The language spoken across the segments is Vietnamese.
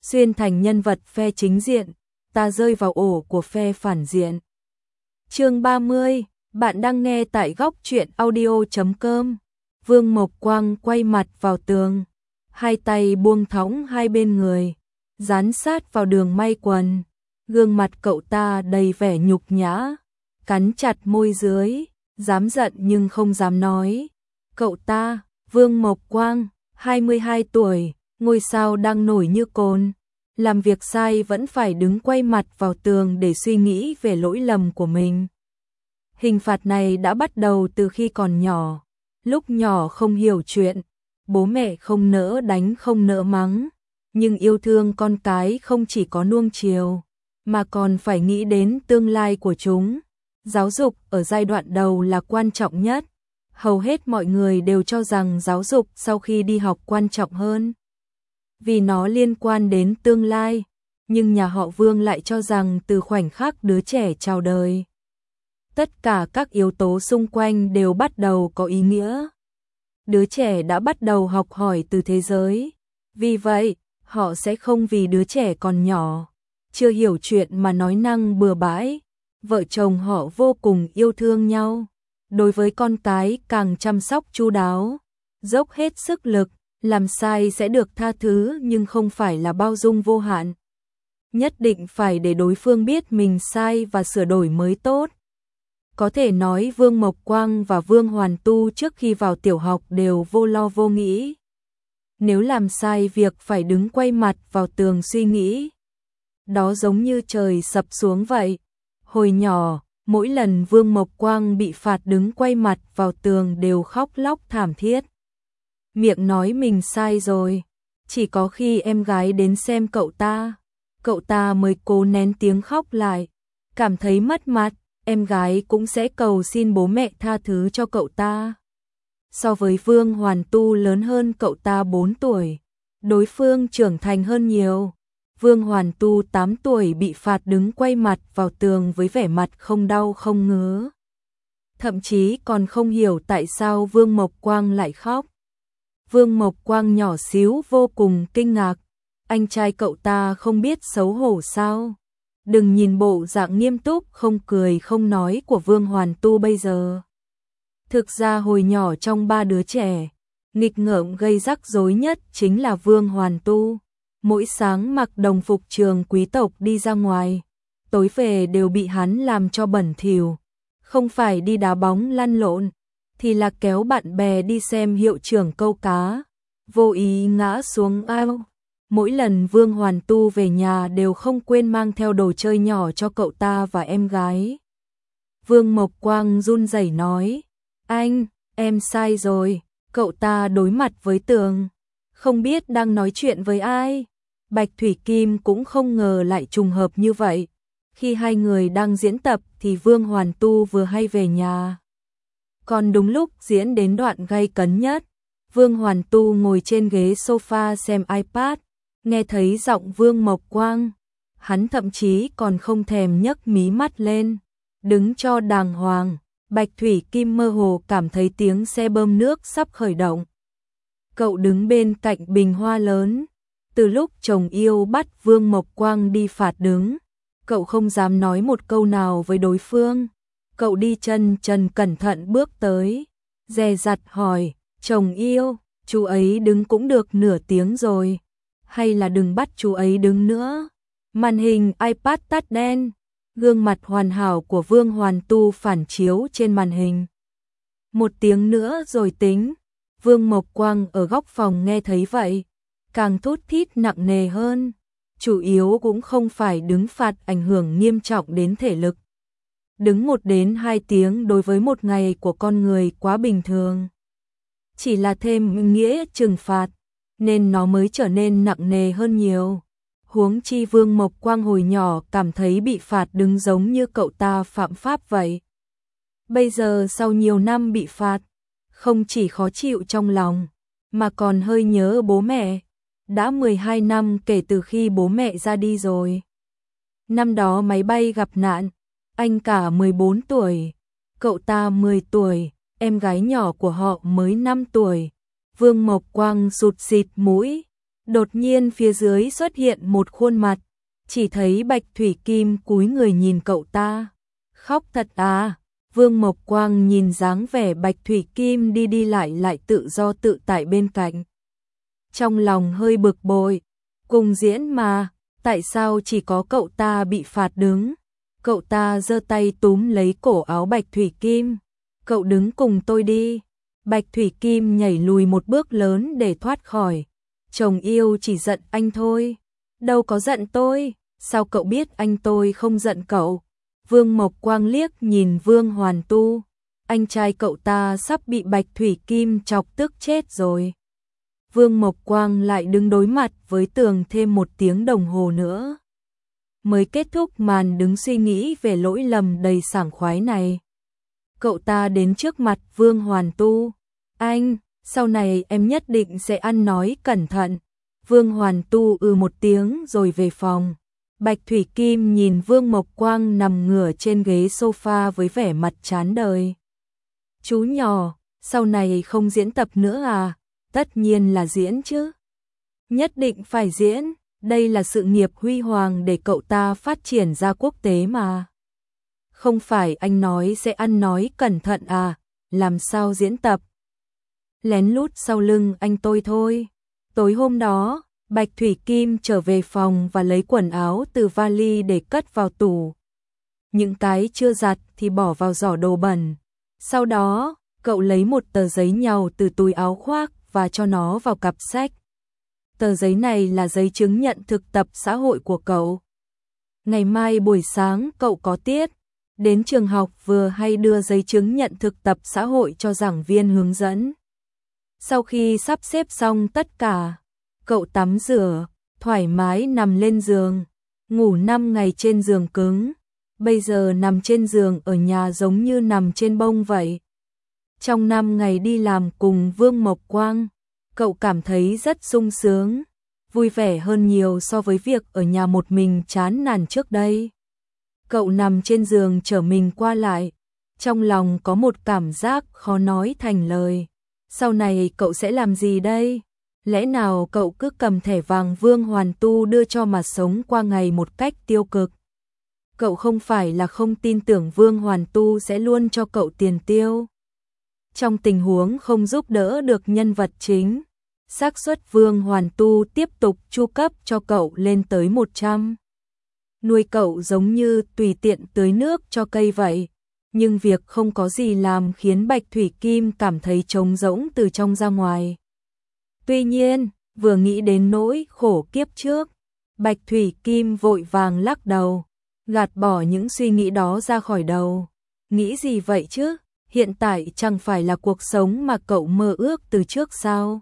xuyên thành nhân vật phe chính diện, ta rơi vào ổ của phe phản diện. Chương 30, bạn đang nghe tại góc truyện audio.com. Vương Mộc Quang quay mặt vào tường, hai tay buông thõng hai bên người, dán sát vào đường may quần. Gương mặt cậu ta đầy vẻ nhục nhã, cắn chặt môi dưới, dám giận nhưng không dám nói. Cậu ta, Vương Mộc Quang, 22 tuổi, ngôi sao đang nổi như cồn, làm việc sai vẫn phải đứng quay mặt vào tường để suy nghĩ về lỗi lầm của mình. Hình phạt này đã bắt đầu từ khi còn nhỏ, lúc nhỏ không hiểu chuyện, bố mẹ không nỡ đánh không nỡ mắng, nhưng yêu thương con cái không chỉ có nuông chiều, mà còn phải nghĩ đến tương lai của chúng. Giáo dục ở giai đoạn đầu là quan trọng nhất. Hầu hết mọi người đều cho rằng giáo dục sau khi đi học quan trọng hơn, vì nó liên quan đến tương lai, nhưng nhà họ Vương lại cho rằng từ khoảnh khắc đứa trẻ chào đời, tất cả các yếu tố xung quanh đều bắt đầu có ý nghĩa. Đứa trẻ đã bắt đầu học hỏi từ thế giới, vì vậy, họ sẽ không vì đứa trẻ còn nhỏ, chưa hiểu chuyện mà nói năng bừa bãi. Vợ chồng họ vô cùng yêu thương nhau, đối với con cái càng chăm sóc chu đáo, dốc hết sức lực, làm sai sẽ được tha thứ nhưng không phải là bao dung vô hạn. Nhất định phải để đối phương biết mình sai và sửa đổi mới tốt. Có thể nói Vương Mộc Quang và Vương Hoàn Tu trước khi vào tiểu học đều vô lo vô nghĩ. Nếu làm sai việc phải đứng quay mặt vào tường suy nghĩ, đó giống như trời sập xuống vậy. Hồi nhỏ, mỗi lần Vương Mộc Quang bị phạt đứng quay mặt vào tường đều khóc lóc thảm thiết. Miệng nói mình sai rồi, chỉ có khi em gái đến xem cậu ta mới cố nén tiếng khóc lại, cảm thấy mất mặt, em gái cũng sẽ cầu xin bố mẹ tha thứ cho cậu ta. So với Vương Hoàn Tu lớn hơn cậu ta 4 tuổi, đối phương trưởng thành hơn nhiều. Vương Hoàn Tu 8 tuổi bị phạt đứng quay mặt vào tường với vẻ mặt không đau không ngứa. Thậm chí còn không hiểu tại sao Vương Mộc Quang lại khóc. Vương Mộc Quang nhỏ xíu vô cùng kinh ngạc. Anh trai cậu ta không biết xấu hổ sao? Đừng nhìn bộ dạng nghiêm túc không cười không nói của Vương Hoàn Tu bây giờ. Thực ra hồi nhỏ trong 3 đứa trẻ, nghịch ngợm gây rắc rối nhất chính là Vương Hoàn Tu. Mỗi sáng mặc đồng phục trường quý tộc đi ra ngoài, tối về đều bị hắn làm cho bẩn thỉu, không phải đi đá bóng lăn lộn, thì là kéo bạn bè đi xem hiệu trưởng câu cá, vô ý ngã xuống ao. Mỗi lần Vương Hoàn Tu về nhà đều không quên mang theo đồ chơi nhỏ cho cậu ta và em gái. Vương Mộc Quang run rẩy nói, anh, em sai rồi. Cậu ta đối mặt với tường, không biết đang nói chuyện với ai. Bạch Thủy Kim cũng không ngờ lại trùng hợp như vậy. Khi hai người đang diễn tập thì Vương Hoàn Tu vừa hay về nhà. Còn đúng lúc diễn đến đoạn gay cấn nhất, Vương Hoàn Tu ngồi trên ghế sofa xem iPad, nghe thấy giọng Vương Mộc Quang. Hắn thậm chí còn không thèm nhấc mí mắt lên, đứng cho đàng hoàng. Bạch Thủy Kim mơ hồ cảm thấy tiếng xe bơm nước sắp khởi động. Cậu đứng bên cạnh bình hoa lớn. Từ lúc chồng yêu bắt Vương Mộc Quang đi phạt đứng, cậu không dám nói một câu nào với đối phương. Cậu đi chân trần cẩn thận bước tới, dè dặt hỏi, chồng yêu, chú ấy đứng cũng được nửa tiếng rồi, hay là đừng bắt chú ấy đứng nữa. Màn hình iPad tắt đen, gương mặt hoàn hảo của Vương Hoàn Tu phản chiếu trên màn hình. Một tiếng nữa rồi tính. Vương Mộc Quang ở góc phòng nghe thấy vậy, càng thút thít nặng nề hơn. Chủ yếu cũng không phải đứng phạt ảnh hưởng nghiêm trọng đến thể lực. Đứng 1 đến 2 tiếng đối với một ngày của con người quá bình thường. Chỉ là thêm nghĩa trừng phạt, nên nó mới trở nên nặng nề hơn nhiều. Huống chi Vương Mộc Quang hồi nhỏ cảm thấy bị phạt đứng giống như cậu ta phạm pháp vậy. Bây giờ sau nhiều năm bị phạt, không chỉ khó chịu trong lòng, mà còn hơi nhớ bố mẹ. Đã 12 năm kể từ khi bố mẹ ra đi rồi. Năm đó máy bay gặp nạn, anh cả 14 tuổi, cậu ta 10 tuổi, em gái nhỏ của họ mới 5 tuổi. Vương Mộc Quang sụt xịt mũi, Đột nhiên phía dưới xuất hiện một khuôn mặt, chỉ thấy Bạch Thủy Kim cúi người nhìn cậu ta. Khóc thật à? Vương Mộc Quang nhìn dáng vẻ Bạch Thủy Kim đi đi lại tự do tự tại bên cạnh. Trong lòng hơi bực bội, cùng diễn mà, tại sao chỉ có cậu ta bị phạt đứng? Cậu ta giơ tay túm lấy cổ áo Bạch Thủy Kim. Cậu đứng cùng tôi đi. Bạch Thủy Kim nhảy lùi một bước lớn để thoát khỏi. Chồng yêu chỉ giận anh thôi. Đâu có giận tôi, sao cậu biết anh tôi không giận cậu? Vương Mộc Quang liếc nhìn Vương Hoàn Tu. Anh trai cậu ta sắp bị Bạch Thủy Kim chọc tức chết rồi. Vương Mộc Quang lại đứng đối mặt với tường thêm 1 tiếng đồng hồ nữa. Mới kết thúc màn đứng suy nghĩ về lỗi lầm đầy sảng khoái này. Cậu ta đến trước mặt Vương Hoàn Tu. Anh, sau này em nhất định sẽ ăn nói cẩn thận. Vương Hoàn Tu một tiếng rồi về phòng. Bạch Thủy Kim nhìn Vương Mộc Quang nằm ngửa trên ghế sofa với vẻ mặt chán đời. Chú nhỏ, sau này không diễn tập nữa à? Tất nhiên là diễn chứ. Nhất định phải diễn, đây là sự nghiệp huy hoàng để cậu ta phát triển ra quốc tế mà. Không phải anh nói sẽ ăn nói cẩn thận à, làm sao diễn tập? Lén lút sau lưng anh tôi thôi. Tối hôm đó, Bạch Thủy Kim trở về phòng và lấy quần áo từ vali để cất vào tủ. Những cái chưa giặt thì bỏ vào giỏ đồ bẩn. Sau đó, cậu lấy một tờ giấy nhàu từ túi áo khoác và cho nó vào cặp sách. Tờ giấy này là giấy chứng nhận thực tập xã hội của cậu. Ngày mai buổi sáng cậu có tiết, đến trường học vừa hay đưa giấy chứng nhận thực tập xã hội cho giảng viên hướng dẫn. Sau khi sắp xếp xong tất cả, cậu tắm rửa, thoải mái nằm lên giường, ngủ 5 ngày trên giường cứng. Bây giờ nằm trên giường ở nhà giống như nằm trên bông vậy. Trong 5 ngày đi làm cùng Vương Mộc Quang, cậu cảm thấy rất sung sướng, vui vẻ hơn nhiều so với việc ở nhà một mình chán nản trước đây. Cậu nằm trên giường trở mình qua lại, trong lòng có một cảm giác khó nói thành lời. Sau này cậu sẽ làm gì đây? Lẽ nào cậu cứ cầm thẻ vàng Vương Hoàn Tu đưa cho mà sống qua ngày một cách tiêu cực? Cậu không phải là không tin tưởng Vương Hoàn Tu sẽ luôn cho cậu tiền tiêu. Trong tình huống không giúp đỡ được nhân vật chính, xác suất Vương Hoàn Tu tiếp tục chu cấp cho cậu lên tới 100. Nuôi cậu giống như tùy tiện tưới nước cho cây vậy. Nhưng việc không có gì làm khiến Bạch Thủy Kim cảm thấy trống rỗng từ trong ra ngoài. Tuy nhiên, vừa nghĩ đến nỗi khổ kiếp trước, Bạch Thủy Kim vội vàng lắc đầu, gạt bỏ những suy nghĩ đó ra khỏi đầu. Nghĩ gì vậy chứ? Hiện tại chẳng phải là cuộc sống mà cậu mơ ước từ trước sao?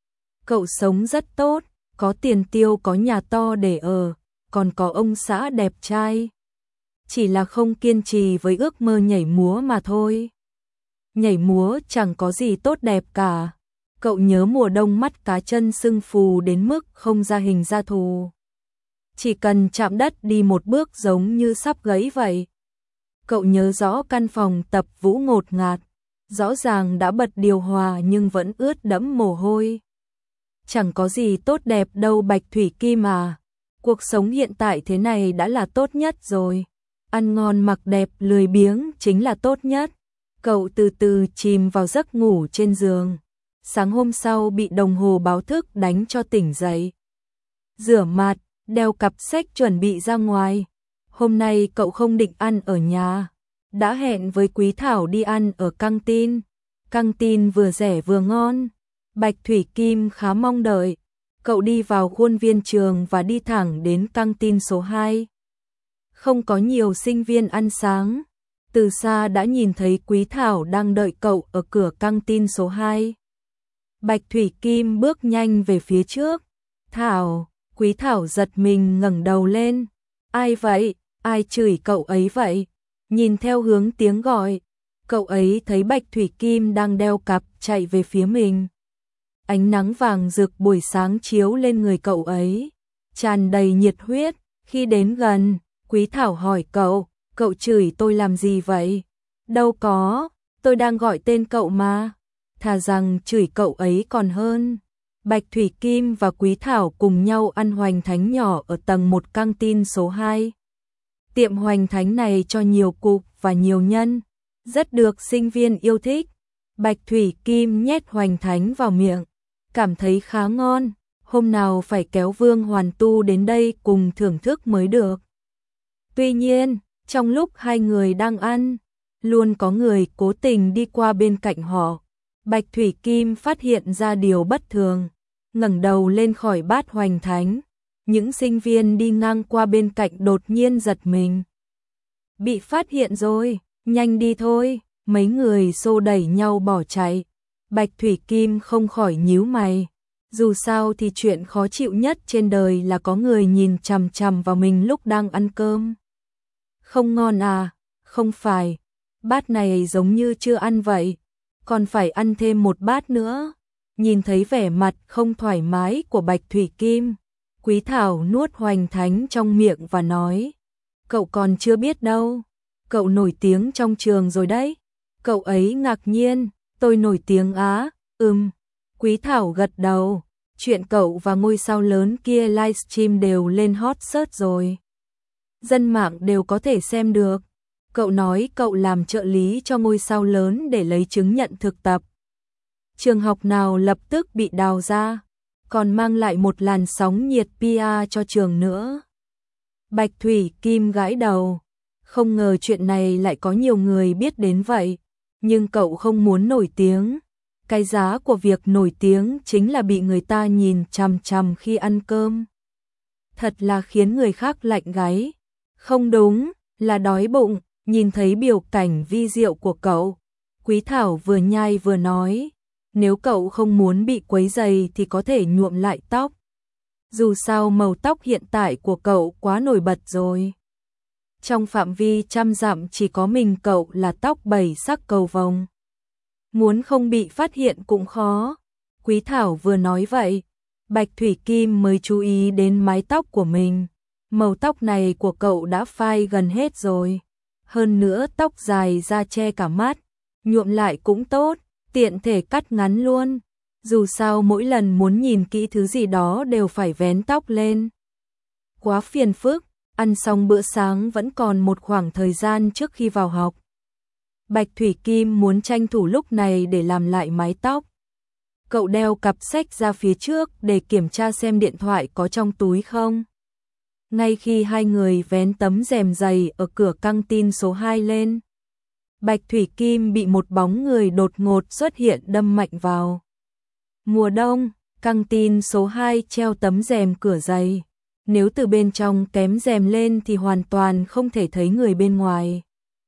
Cậu sống rất tốt, có tiền tiêu, có nhà to để ở, còn có ông xã đẹp trai. Chỉ là không kiên trì với ước mơ nhảy múa mà thôi. Nhảy múa chẳng có gì tốt đẹp cả. Cậu nhớ mùa đông mắt cá chân sưng phù đến mức không ra hình ra thù. Chỉ cần chạm đất đi một bước giống như sắp gãy vậy. Cậu nhớ rõ căn phòng tập vũ ngột ngạt, rõ ràng đã bật điều hòa nhưng vẫn ướt đẫm mồ hôi. Chẳng có gì tốt đẹp đâu Bạch Thủy Kim à. Cuộc sống hiện tại thế này đã là tốt nhất rồi. Ăn ngon mặc đẹp lười biếng chính là tốt nhất. Cậu từ từ chìm vào giấc ngủ trên giường. Sáng hôm sau bị đồng hồ báo thức đánh cho tỉnh dậy. Rửa mặt, đeo cặp sách chuẩn bị ra ngoài. Hôm nay cậu không định ăn ở nhà. Đã hẹn với Quý Thảo đi ăn ở căng tin. Căng tin vừa rẻ vừa ngon. Bạch Thủy Kim khá mong đợi. Cậu đi vào khuôn viên trường và đi thẳng đến căng tin số 2. Không có nhiều sinh viên ăn sáng. Từ xa đã nhìn thấy Quý Thảo đang đợi cậu ở cửa căng tin số 2. Bạch Thủy Kim bước nhanh về phía trước. Thảo, Quý Thảo giật mình ngẩng đầu lên. Ai vậy? Ai chửi cậu ấy vậy? Nhìn theo hướng tiếng gọi, cậu ấy thấy Bạch Thủy Kim đang đeo cặp chạy về phía mình. Ánh nắng vàng rực buổi sáng chiếu lên người cậu ấy, tràn đầy nhiệt huyết. Khi đến gần, Quý Thảo hỏi cậu chửi tôi làm gì vậy? Đâu có, tôi đang gọi tên cậu mà. Thà rằng chửi cậu ấy còn hơn. Bạch Thủy Kim và Quý Thảo cùng nhau ăn hoành thánh nhỏ ở tầng 1 căng tin số 2. Tiệm hoành thánh này cho nhiều cục và nhiều nhân, rất được sinh viên yêu thích. Bạch Thủy Kim nhét hoành thánh vào miệng, cảm thấy khá ngon, hôm nào phải kéo Vương Hoàn Tu đến đây cùng thưởng thức mới được. Tuy nhiên, trong lúc hai người đang ăn, luôn có người cố tình đi qua bên cạnh họ. Bạch Thủy Kim phát hiện ra điều bất thường, ngẩng đầu lên khỏi bát hoành thánh. Những sinh viên đi ngang qua bên cạnh đột nhiên giật mình. Bị phát hiện rồi, nhanh đi thôi, mấy người xô đẩy nhau bỏ chạy. Bạch Thủy Kim không khỏi nhíu mày. Dù sao thì chuyện khó chịu nhất trên đời là có người nhìn chằm chằm vào mình lúc đang ăn cơm. Không ngon à? Không phải, bát này giống như chưa ăn vậy, còn phải ăn thêm một bát nữa. Nhìn thấy vẻ mặt không thoải mái của Bạch Thủy Kim, Quý Thảo nuốt hoành thánh trong miệng và nói, cậu còn chưa biết đâu, cậu nổi tiếng trong trường rồi đấy. Cậu ấy ngạc nhiên, tôi nổi tiếng á? Quý Thảo gật đầu, chuyện cậu và ngôi sao lớn kia livestream đều lên hot search rồi. Dân mạng đều có thể xem được. Cậu nói cậu làm trợ lý cho ngôi sao lớn để lấy chứng nhận thực tập. Trường học nào lập tức bị đào ra, còn mang lại một làn sóng nhiệt PR cho trường nữa. Bạch Thủy Kim gãi đầu, không ngờ chuyện này lại có nhiều người biết đến vậy, nhưng cậu không muốn nổi tiếng. Cái giá của việc nổi tiếng chính là bị người ta nhìn chằm chằm khi ăn cơm. Thật là khiến người khác lạnh gáy. Không đúng, là đói bụng. Nhìn thấy biểu cảnh vi diệu của cậu, Quý Thảo vừa nhai vừa nói, nếu cậu không muốn bị quấy rầy thì có thể nhuộm lại tóc. Dù sao màu tóc hiện tại của cậu quá nổi bật rồi. Trong phạm vi 100 dặm chỉ có mình cậu là tóc 7 sắc cầu vồng. Muốn không bị phát hiện cũng khó. Quý Thảo vừa nói vậy, Bạch Thủy Kim mới chú ý đến mái tóc của mình. Màu tóc này của cậu đã phai gần hết rồi. Hơn nữa tóc dài ra che cả mắt, nhuộm lại cũng tốt, tiện thể cắt ngắn luôn. Dù sao mỗi lần muốn nhìn kỹ thứ gì đó đều phải vén tóc lên. Quá phiền phức, ăn xong bữa sáng vẫn còn một khoảng thời gian trước khi vào học. Bạch Thủy Kim muốn tranh thủ lúc này để làm lại mái tóc. Cậu đeo cặp sách ra phía trước để kiểm tra xem điện thoại có trong túi không. Ngay khi hai người vén tấm rèm dày ở cửa căng tin số 2 lên, Bạch Thủy Kim bị một bóng người đột ngột xuất hiện đâm mạnh vào. Mùa đông, căng tin số 2 treo tấm rèm cửa dày. Nếu từ bên trong kém rèm lên thì hoàn toàn không thể thấy người bên ngoài.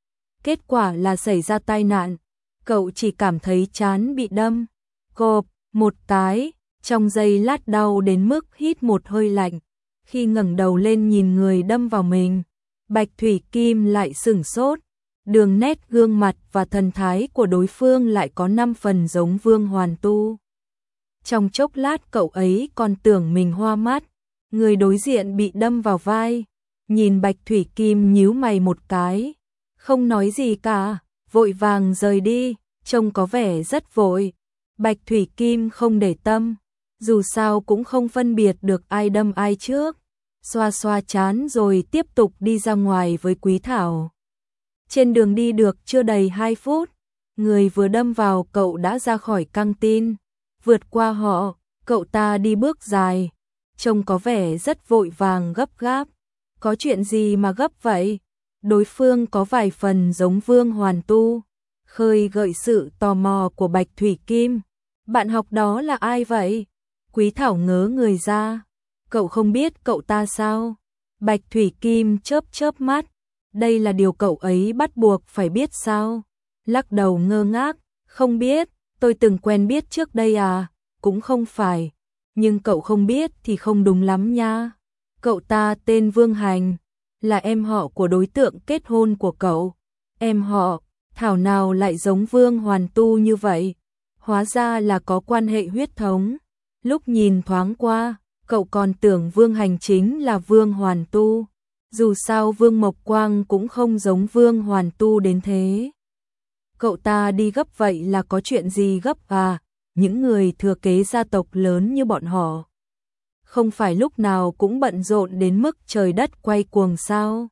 Kết quả là xảy ra tai nạn, cậu chỉ cảm thấy trán bị đâm. Cộp, một cái, trong giây lát đau đến mức hít một hơi lạnh. Khi ngẩng đầu lên nhìn người đâm vào mình, Bạch Thủy Kim lại sửng sốt. Đường nét gương mặt và thần thái của đối phương lại có 5 phần giống Vương Hoàn Tu. Trong chốc lát cậu ấy còn tưởng mình hoa mắt. Người đối diện bị đâm vào vai, nhìn Bạch Thủy Kim nhíu mày một cái, không nói gì cả, vội vàng rời đi, trông có vẻ rất vội. Bạch Thủy Kim không để tâm, dù sao cũng không phân biệt được ai đâm ai trước, xoa xoa trán rồi tiếp tục đi ra ngoài với Quý Thảo. Trên đường đi được chưa đầy 2 phút, người vừa đâm vào cậu đã ra khỏi căng tin, vượt qua họ, cậu ta đi bước dài, trông có vẻ rất vội vàng gấp gáp. Có chuyện gì mà gấp vậy? Đối phương có vài phần giống Vương Hoàn Tu, khơi gợi sự tò mò của Bạch Thủy Kim. Bạn học đó là ai vậy? Quý Thảo ngớ người ra. Cậu không biết cậu ta sao? Bạch Thủy Kim chớp chớp mắt. Đây là điều cậu ấy bắt buộc phải biết sao? Lắc đầu ngơ ngác. Không biết, tôi từng quen biết trước đây à? Cũng không phải. Nhưng cậu không biết thì không đúng lắm nha. Cậu ta tên Vương Hành, là em họ của đối tượng kết hôn của cậu. Em họ, thảo nào lại giống Vương Hoàn Tu như vậy? Hóa ra là có quan hệ huyết thống. Lúc nhìn thoáng qua, cậu còn tưởng Vương Hành chính là Vương Hoàn Tu. Dù sao Vương Mộc Quang cũng không giống Vương Hoàn Tu đến thế. Cậu ta đi gấp vậy là có chuyện gì gấp à? những người thừa kế gia tộc lớn như bọn họ. Không phải lúc nào cũng bận rộn đến mức trời đất quay cuồng sao.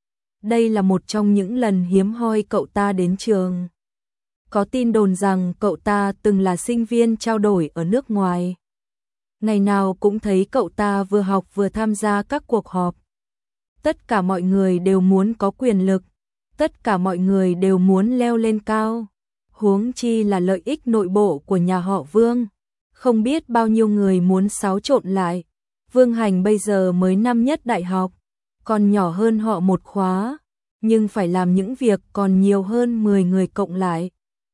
Đây là một trong những lần hiếm hoi cậu ta đến trường. Có tin đồn rằng cậu ta từng là sinh viên trao đổi ở nước ngoài. Ngày nào cũng thấy cậu ta vừa học vừa tham gia các cuộc họp. Tất cả mọi người đều muốn có quyền lực, tất cả mọi người đều muốn leo lên cao. Huống chi là lợi ích nội bộ của nhà họ Vương. Không biết bao nhiêu người muốn xáo trộn lại. Vương Hành bây giờ mới năm nhất đại học, còn nhỏ hơn họ một khóa, nhưng phải làm những việc còn nhiều hơn 10 người cộng lại.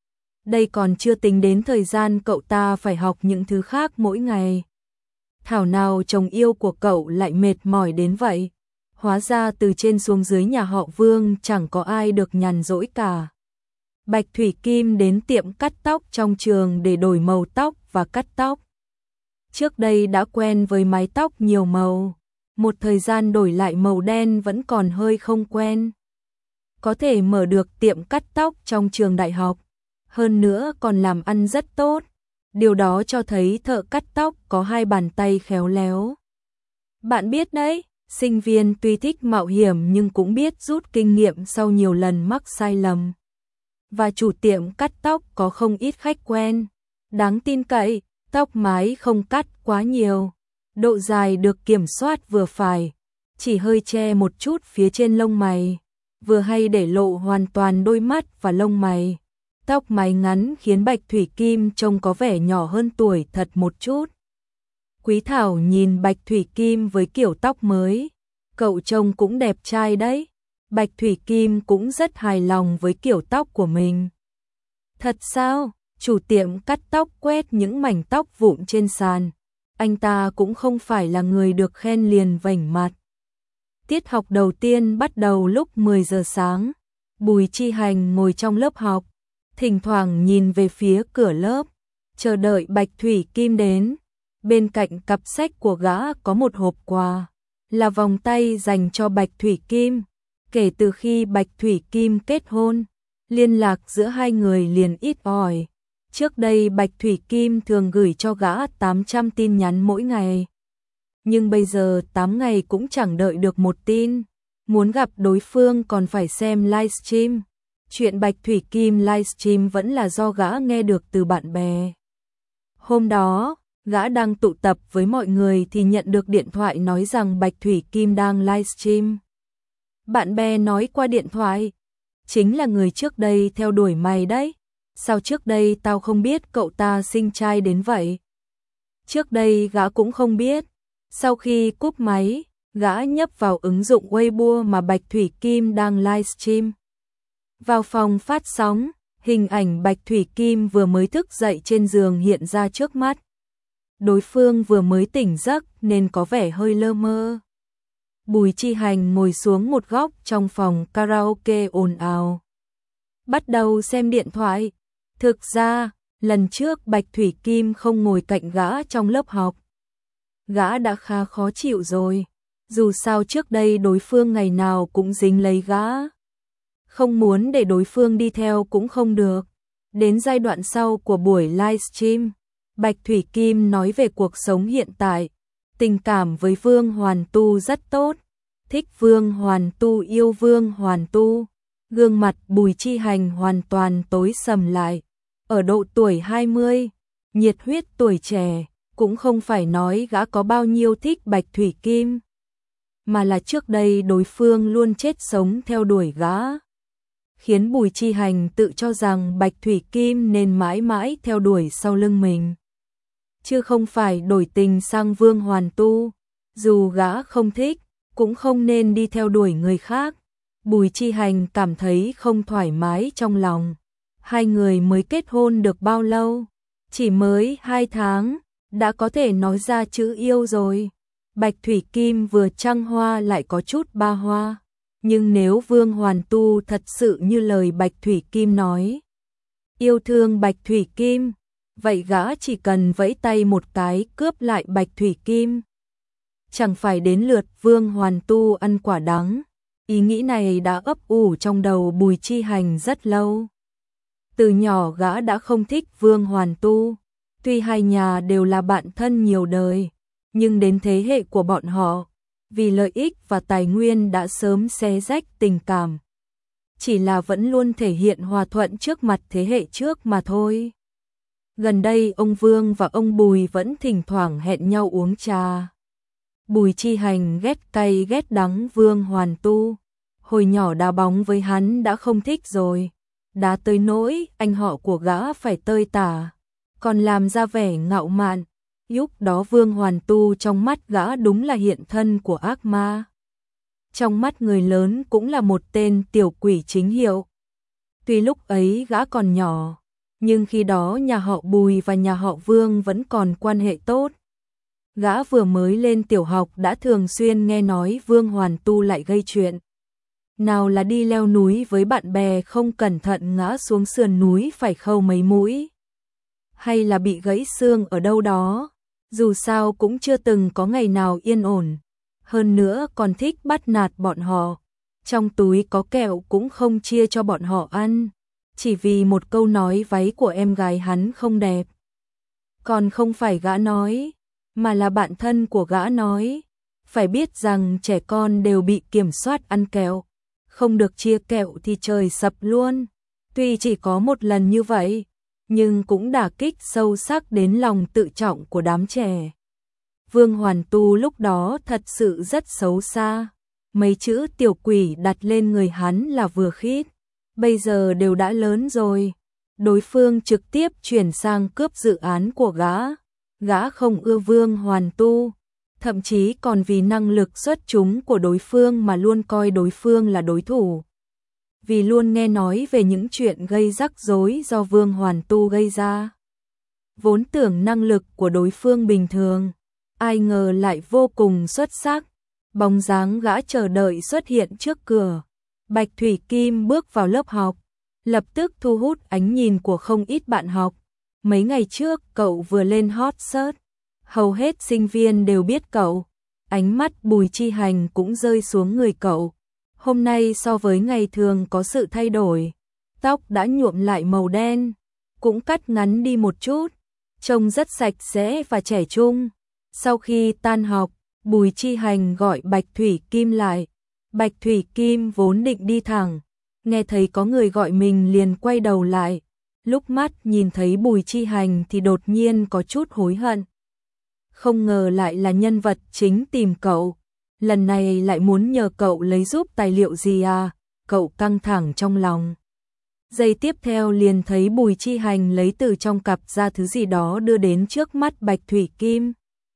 Đây còn chưa tính đến thời gian cậu ta phải học những thứ khác mỗi ngày. Thảo nào chồng yêu của cậu lại mệt mỏi đến vậy. Hóa ra từ trên xuống dưới nhà họ Vương chẳng có ai được nhàn rỗi cả. Bạch Thủy Kim đến tiệm cắt tóc trong trường để đổi màu tóc và cắt tóc. Trước đây đã quen với mái tóc nhiều màu, một thời gian đổi lại màu đen vẫn còn hơi không quen. Có thể mở được tiệm cắt tóc trong trường đại học, hơn nữa còn làm ăn rất tốt. Điều đó cho thấy thợ cắt tóc có hai bàn tay khéo léo. Bạn biết đấy, sinh viên tuy thích mạo hiểm nhưng cũng biết rút kinh nghiệm sau nhiều lần mắc sai lầm. Và chủ tiệm cắt tóc có không ít khách quen, đáng tin cậy, tóc mái không cắt quá nhiều, độ dài được kiểm soát vừa phải, chỉ hơi che một chút phía trên lông mày, vừa hay để lộ hoàn toàn đôi mắt và lông mày. Tóc mái ngắn khiến Bạch Thủy Kim trông có vẻ nhỏ hơn tuổi thật một chút. Quý Thảo nhìn Bạch Thủy Kim với kiểu tóc mới, cậu trông cũng đẹp trai đấy. Bạch Thủy Kim cũng rất hài lòng với kiểu tóc của mình. Thật sao? Chủ tiệm cắt tóc quét những mảnh tóc vụn trên sàn. Anh ta cũng không phải là người được khen liền vành mặt. Tiết học đầu tiên bắt đầu lúc 10 giờ sáng. Bùi Chi Hành ngồi trong lớp học, thỉnh thoảng nhìn về phía cửa lớp, chờ đợi Bạch Thủy Kim đến. Bên cạnh cặp sách của gã có một hộp quà, là vòng tay dành cho Bạch Thủy Kim. Kể từ khi Bạch Thủy Kim kết hôn, liên lạc giữa hai người liền ít ỏi. Trước đây Bạch Thủy Kim thường gửi cho gã 800 tin nhắn mỗi ngày. Nhưng bây giờ 8 ngày cũng chẳng đợi được một tin. Muốn gặp đối phương còn phải xem livestream. Chuyện Bạch Thủy Kim livestream vẫn là do gã nghe được từ bạn bè. Hôm đó, gã đang tụ tập với mọi người thì nhận được điện thoại nói rằng Bạch Thủy Kim đang livestream. Bạn bè nói qua điện thoại, chính là người trước đây theo đuổi mày đấy. Sao trước đây tao không biết cậu ta xinh trai đến vậy? Trước đây gã cũng không biết. Sau khi cúp máy, gã nhấp vào ứng dụng Weibo mà Bạch Thủy Kim đang livestream. Vào phòng phát sóng, hình ảnh Bạch Thủy Kim vừa mới thức dậy trên giường hiện ra trước mắt. Đối phương vừa mới tỉnh giấc nên có vẻ hơi lơ mơ. Bùi Chi Hành ngồi xuống một góc trong phòng karaoke ồn ào, bắt đầu xem điện thoại. Thực ra, lần trước Bạch Thủy Kim không ngồi cạnh gã trong lớp học. Gã đã khá khó chịu rồi, dù sao trước đây đối phương ngày nào cũng dính lấy gã. Không muốn để đối phương đi theo cũng không được. Đến giai đoạn sau của buổi livestream, Bạch Thủy Kim nói về cuộc sống hiện tại, tình cảm với Vương Hoàn Tu rất tốt, thích Vương Hoàn Tu, yêu Vương Hoàn Tu. Gương mặt Bùi Chi Hành hoàn toàn tối sầm lại. Ở độ tuổi 20, nhiệt huyết tuổi trẻ, cũng không phải nói gã có bao nhiêu thích Bạch Thủy Kim, mà là trước đây đối phương luôn chết sống theo đuổi gã, khiến Bùi Chi Hành tự cho rằng Bạch Thủy Kim nên mãi mãi theo đuổi sau lưng mình, chứ không phải đổi tình sang Vương Hoàn Tu. Dù gã không thích, cũng không nên đi theo đuổi người khác. Bùi Chi Hành cảm thấy không thoải mái trong lòng. Hai người mới kết hôn được bao lâu? Chỉ mới 2 tháng, đã có thể nói ra chữ yêu rồi. Bạch Thủy Kim vừa trăng hoa lại có chút ba hoa. Nhưng nếu Vương Hoàn Tu thật sự như lời Bạch Thủy Kim nói, yêu thương Bạch Thủy Kim, vậy gã chỉ cần vẫy tay một cái cướp lại Bạch Thủy Kim. Chẳng phải đến lượt Vương Hoàn Tu ăn quả đắng. Ý nghĩ này đã ấp ủ trong đầu Bùi Chi Hành rất lâu. Từ nhỏ gã đã không thích Vương Hoàn Tu, Tuy hai nhà đều là bạn thân nhiều đời, nhưng đến thế hệ của bọn họ, vì lợi ích và tài nguyên đã sớm xé rách tình cảm. Chỉ là vẫn luôn thể hiện hòa thuận trước mặt thế hệ trước mà thôi. Gần đây ông Vương và ông Bùi vẫn thỉnh thoảng hẹn nhau uống trà. Bùi Chi Hành ghét cay ghét đắng Vương Hoàn Tu. Hồi nhỏ đá bóng với hắn đã không thích rồi. Đá tới nỗi anh họ của gã phải tơi tả, còn làm ra vẻ ngạo mạn. Lúc đó Vương Hoàn Tu trong mắt gã đúng là hiện thân của ác ma. Trong mắt người lớn cũng là một tên tiểu quỷ chính hiệu. Tuy lúc ấy gã còn nhỏ, nhưng khi đó nhà họ Bùi và nhà họ Vương vẫn còn quan hệ tốt. Gã vừa mới lên tiểu học đã thường xuyên nghe nói Vương Hoàn Tu lại gây chuyện. Nào là đi leo núi với bạn bè không cẩn thận ngã xuống sườn núi phải khâu mấy mũi, hay là bị gãy xương ở đâu đó, dù sao cũng chưa từng có ngày nào yên ổn. Hơn nữa còn thích bắt nạt bọn họ, trong túi có kẹo cũng không chia cho bọn họ ăn, chỉ vì một câu nói váy của em gái hắn không đẹp. Còn không phải gã nói, mà là bạn thân của gã nói, phải biết rằng trẻ con đều bị kiểm soát ăn kẹo, không được chia kẹo thì trời sập luôn. Tuy chỉ có một lần như vậy, nhưng cũng đả kích sâu sắc đến lòng tự trọng của đám trẻ. Vương Hoàn Tu lúc đó thật sự rất xấu xa. Mấy chữ tiểu quỷ đặt lên người hắn là vừa khít. Bây giờ đều đã lớn rồi. Đối phương trực tiếp chuyển sang cướp dự án của gã. Gã không ưa Vương Hoàn Tu, thậm chí còn vì năng lực xuất chúng của đối phương mà luôn coi đối phương là đối thủ. Vì luôn nghe nói về những chuyện gây rắc rối do Vương Hoàn Tu gây ra. Vốn tưởng năng lực của đối phương bình thường, ai ngờ lại vô cùng xuất sắc. Bóng dáng gã chờ đợi xuất hiện trước cửa. Bạch Thủy Kim bước vào lớp học, lập tức thu hút ánh nhìn của không ít bạn học. Mấy ngày trước cậu vừa lên hot search, hầu hết sinh viên đều biết cậu. Ánh mắt Bùi Chi Hành cũng rơi xuống người cậu. Hôm nay so với ngày thường có sự thay đổi, tóc đã nhuộm lại màu đen, cũng cắt ngắn đi một chút, trông rất sạch sẽ và trẻ trung. Sau khi tan học, Bùi Chi Hành gọi Bạch Thủy Kim lại. Bạch Thủy Kim vốn định đi thẳng, nghe thấy có người gọi mình liền quay đầu lại. Lúc mắt nhìn thấy Bùi Chi Hành thì đột nhiên có chút hối hận. Không ngờ lại là nhân vật chính tìm cậu. Lần này lại muốn nhờ cậu lấy giúp tài liệu gì à? Cậu căng thẳng trong lòng. Giây tiếp theo liền thấy Bùi Chi Hành lấy từ trong cặp ra thứ gì đó đưa đến trước mắt Bạch Thủy Kim.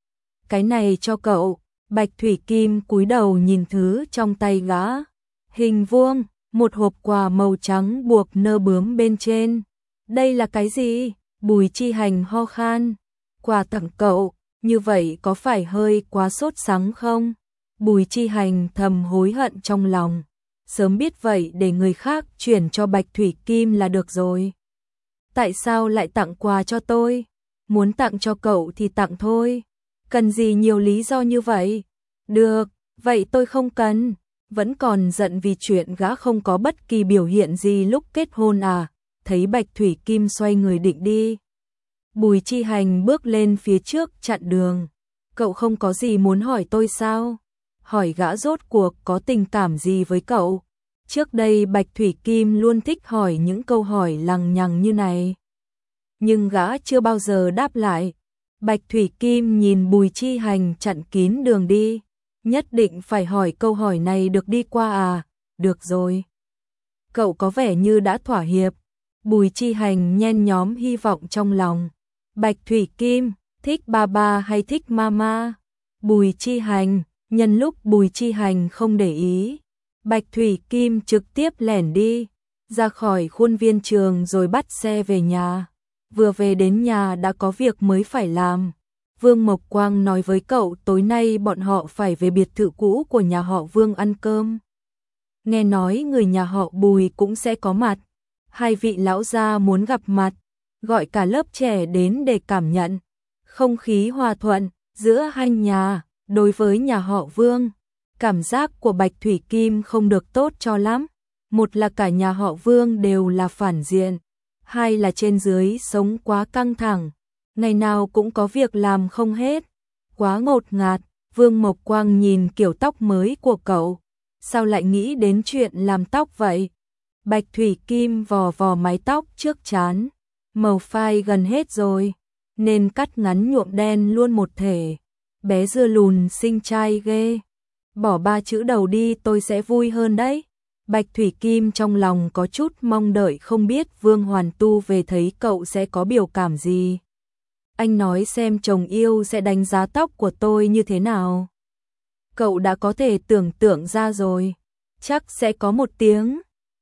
Cái này cho cậu. Bạch Thủy Kim cúi đầu nhìn thứ trong tay gã. Hình vuông, một hộp quà màu trắng buộc nơ bướm bên trên. Đây là cái gì? Bùi Chi Hành ho khan. Quà tặng cậu, như vậy có phải hơi quá sốt sắng không? Bùi Chi Hành thầm hối hận trong lòng. Sớm biết vậy để người khác chuyển cho Bạch Thủy Kim là được rồi. Tại sao lại tặng quà cho tôi? Muốn tặng cho cậu thì tặng thôi. Cần gì nhiều lý do như vậy? Được, vậy tôi không cần. Vẫn còn giận vì chuyện gã không có bất kỳ biểu hiện gì lúc kết hôn à? Thấy Bạch Thủy Kim xoay người định đi. Bùi Chi Hành bước lên phía trước chặn đường. Cậu không có gì muốn hỏi tôi sao? Hỏi gã rốt cuộc có tình cảm gì với cậu? Trước đây Bạch Thủy Kim luôn thích hỏi những câu hỏi lằng nhằng như này. Nhưng gã chưa bao giờ đáp lại. Bạch Thủy Kim nhìn Bùi Chi Hành chặn kín đường đi. Nhất định phải hỏi câu hỏi này được đi qua à? Được rồi. Cậu có vẻ như đã thỏa hiệp. Bùi Chi Hành nhen nhóm hy vọng trong lòng. Bạch Thủy Kim, thích ba ba hay thích mama? Bùi Chi Hành, nhân lúc Bùi Chi Hành không để ý, Bạch Thủy Kim trực tiếp lẻn đi, ra khỏi khuôn viên trường rồi bắt xe về nhà. Vừa về đến nhà đã có việc mới phải làm. Vương Mộc Quang nói với cậu tối nay bọn họ phải về biệt thự cũ của nhà họ Vương ăn cơm. Nghe nói người nhà họ Bùi cũng sẽ có mặt. Hai vị lão gia muốn gặp mặt, gọi cả lớp trẻ đến để cảm nhận không khí hòa thuận giữa hai nhà. Đối với nhà họ Vương, cảm giác của Bạch Thủy Kim không được tốt cho lắm. Một là cả nhà họ Vương đều là phản diện, hai là trên dưới sống quá căng thẳng. Ngày nào cũng có việc làm không hết. Quá ngột ngạt. Vương Mộc Quang nhìn kiểu tóc mới của cậu. Sao lại nghĩ đến chuyện làm tóc vậy? Bạch Thủy Kim vò vò mái tóc trước trán. Màu phai gần hết rồi, nên cắt ngắn nhuộm đen luôn một thể. Bé dưa lùn xinh trai ghê. Bỏ 3 chữ đầu đi tôi sẽ vui hơn đấy. Bạch Thủy Kim trong lòng có chút mong đợi, không biết Vương Hoàn Tu về thấy cậu sẽ có biểu cảm gì. Anh nói xem chồng yêu sẽ đánh giá tóc của tôi như thế nào. Cậu đã có thể tưởng tượng ra rồi. Chắc sẽ có một tiếng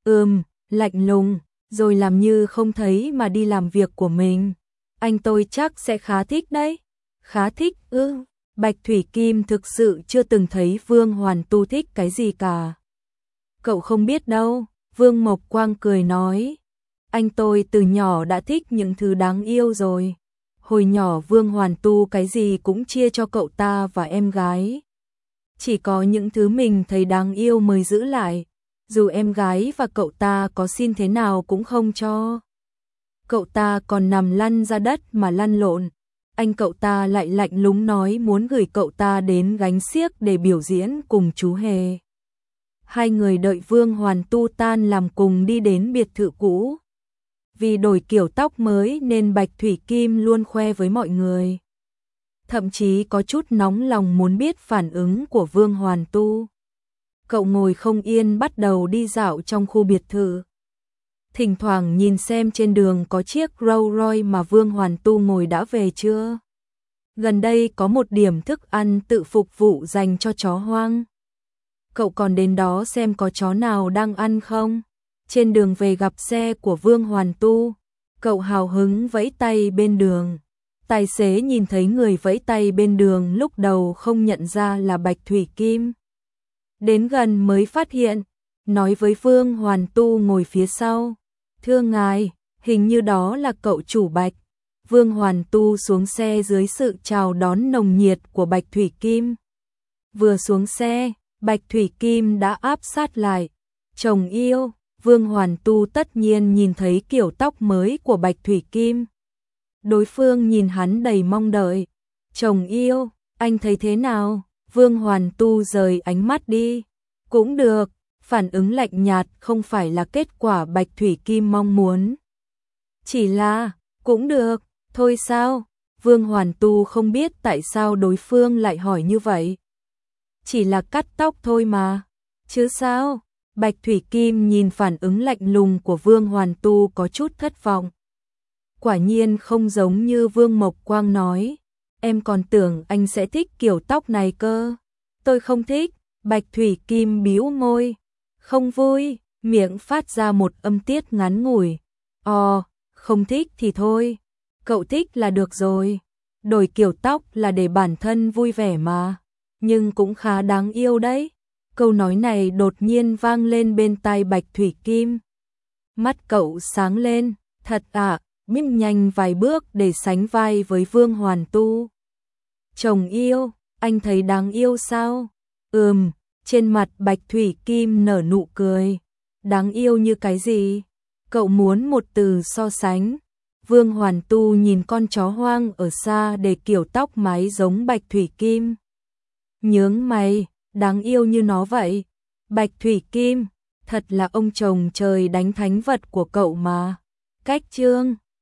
lạnh lùng, rồi làm như không thấy mà đi làm việc của mình. Anh tôi chắc sẽ khá thích đấy. Khá thích ư? Bạch Thủy Kim thực sự chưa từng thấy Vương Hoàn Tu thích cái gì cả. Cậu không biết đâu, Vương Mộc Quang cười nói. Anh tôi từ nhỏ đã thích những thứ đáng yêu rồi. Hồi nhỏ Vương Hoàn Tu cái gì cũng chia cho cậu ta và em gái. Chỉ có những thứ mình thấy đáng yêu mới giữ lại. Dù em gái và cậu ta có xin thế nào cũng không cho. Cậu ta còn nằm lăn ra đất mà lăn lộn. Anh cậu ta lại lạnh lùng nói muốn gửi cậu ta đến gánh xiếc để biểu diễn cùng chú Hề. Hai người đợi Vương Hoàn Tu tan làm cùng đi đến biệt thự cũ. Vì đổi kiểu tóc mới nên Bạch Thủy Kim luôn khoe với mọi người. Thậm chí có chút nóng lòng muốn biết phản ứng của Vương Hoàn Tu. Cậu ngồi không yên bắt đầu đi dạo trong khu biệt thự. Thỉnh thoảng nhìn xem trên đường có chiếc Rolls Royce mà Vương Hoàn Tu ngồi đã về chưa. Gần đây có một điểm thức ăn tự phục vụ dành cho chó hoang. Cậu còn đến đó xem có chó nào đang ăn không. Trên đường về gặp xe của Vương Hoàn Tu, cậu hào hứng vẫy tay bên đường. Tài xế nhìn thấy người vẫy tay bên đường lúc đầu không nhận ra là Bạch Thủy Kim. Đến gần mới phát hiện, nói với Vương Hoàn Tu ngồi phía sau. Thưa ngài, hình như đó là cậu chủ Bạch. Vương Hoàn Tu xuống xe dưới sự chào đón nồng nhiệt của Bạch Thủy Kim. Vừa xuống xe, Bạch Thủy Kim đã áp sát lại. Chồng yêu, Vương Hoàn Tu tất nhiên nhìn thấy kiểu tóc mới của Bạch Thủy Kim. Đối phương nhìn hắn đầy mong đợi. Chồng yêu, anh thấy thế nào? Vương Hoàn Tu rời ánh mắt đi. Cũng được, phản ứng lạnh nhạt không phải là kết quả Bạch Thủy Kim mong muốn. Chỉ là, cũng được, thôi sao? Vương Hoàn Tu không biết tại sao đối phương lại hỏi như vậy. Chỉ là cắt tóc thôi mà. Chứ sao? Bạch Thủy Kim nhìn phản ứng lạnh lùng của Vương Hoàn Tu có chút thất vọng. Quả nhiên không giống như Vương Mộc Quang nói. Em còn tưởng anh sẽ thích kiểu tóc này cơ. Tôi không thích. Bạch Thủy Kim bĩu môi. Không vui, miệng phát ra một âm tiết ngắn ngủi. Không thích thì thôi. Cậu thích là được rồi. Đổi kiểu tóc là để bản thân vui vẻ mà. Nhưng cũng khá đáng yêu đấy. Câu nói này đột nhiên vang lên bên tai Bạch Thủy Kim. Mắt cậu sáng lên. Thật ạ, mím nhanh vài bước để sánh vai với Vương Hoàn Tu. Chồng yêu, anh thấy đáng yêu sao? Trên mặt Bạch Thủy Kim nở nụ cười. Đáng yêu như cái gì? Cậu muốn một từ so sánh. Vương Hoàn Tu nhìn con chó hoang ở xa để kiểu tóc mái giống Bạch Thủy Kim. Nhướng mày, đáng yêu như nó vậy. Bạch Thủy Kim, thật là ông chồng trời đánh thánh vật của cậu mà. Cách chương